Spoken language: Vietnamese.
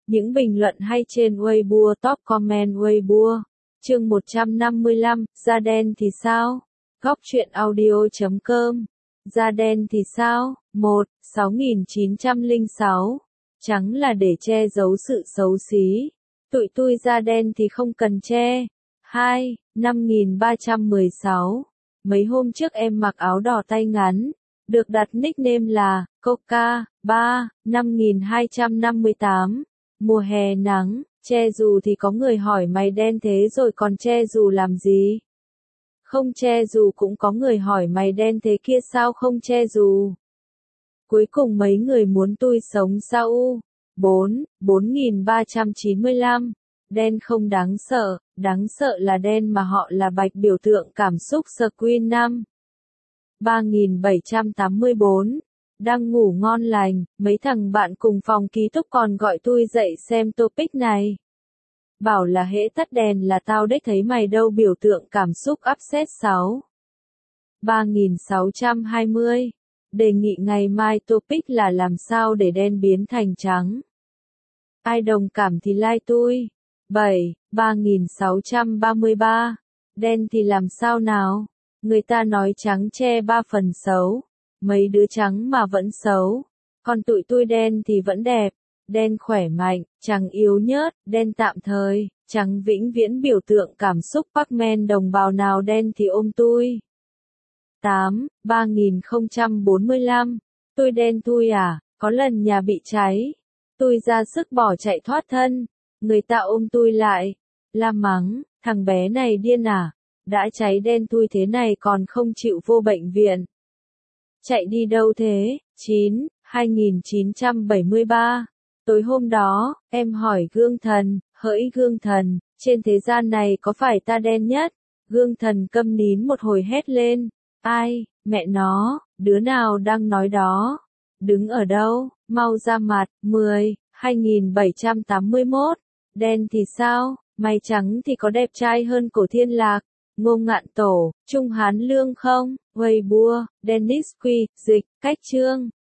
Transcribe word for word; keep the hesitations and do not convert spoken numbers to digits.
Những bình luận hay trên Weibo, top comment Weibo. Chương một trăm năm mươi lăm, da đen thì sao? Góc truyện audio chấm com. Da đen thì sao? một. sáu nghìn chín trăm lẻ sáu. Trắng là để che giấu sự xấu xí. Tụi tui da đen thì không cần che. hai. năm nghìn ba trăm mười sáu. Mấy hôm trước em mặc áo đỏ tay ngắn, được đặt nickname là Coca. ba. năm nghìn hai trăm năm mươi tám. Mùa hè nắng, che dù thì có người hỏi mày đen thế rồi còn che dù làm gì? Không che dù cũng có người hỏi mày đen thế kia sao không che dù? Cuối cùng mấy người muốn tui sống sao u? bốn. bốn nghìn ba trăm chín mươi lăm. Đen không đáng sợ, đáng sợ là đen mà họ là bạch biểu tượng cảm xúc Screen năm. ba nghìn bảy trăm tám mươi bốn. Đang ngủ ngon lành, mấy thằng bạn cùng phòng ký túc còn gọi tui dậy xem topic này. Bảo là hễ tắt đèn là tao đếch thấy mày đâu biểu tượng cảm xúc upset sáu. ba nghìn sáu trăm hai mươi. Đề nghị ngày mai topic là làm sao để đen biến thành trắng. Ai đồng cảm thì like tui. bảy. ba nghìn sáu trăm ba mươi ba. Đen thì làm sao nào? Người ta nói trắng che ba phần xấu. Mấy đứa trắng mà vẫn xấu. Còn tụi tui đen thì vẫn đẹp. Đen khỏe mạnh, trắng yếu nhớt, đen tạm thời, trắng vĩnh viễn biểu tượng cảm xúc Pac-Man đồng bào nào đen thì ôm tui. tám. ba nghìn không trăm bốn mươi lăm. Tui đen tui à, có lần nhà bị cháy. Tui ra sức bỏ chạy thoát thân. Người ta ôm tui lại. La mắng, thằng bé này điên à, đã cháy đen tui thế này còn không chịu vô bệnh viện. Chạy đi đâu thế? chín. hai nghìn chín trăm bảy mươi ba. Tối hôm đó, em hỏi gương thần, hỡi gương thần, trên thế gian này có phải ta đen nhất? Gương thần câm nín một hồi hét lên. Ai, mẹ nó, đứa nào đang nói đó? Đứng ở đâu? Mau ra mặt. mười. hai nghìn bảy trăm tám mươi mốt. Đen thì sao? Mày trắng thì có đẹp trai hơn Cổ Thiên Lạc, Ngô Ngạn Tổ, Trung Hán Lương không? Weibo, Dennis Quy, dịch, cách chương.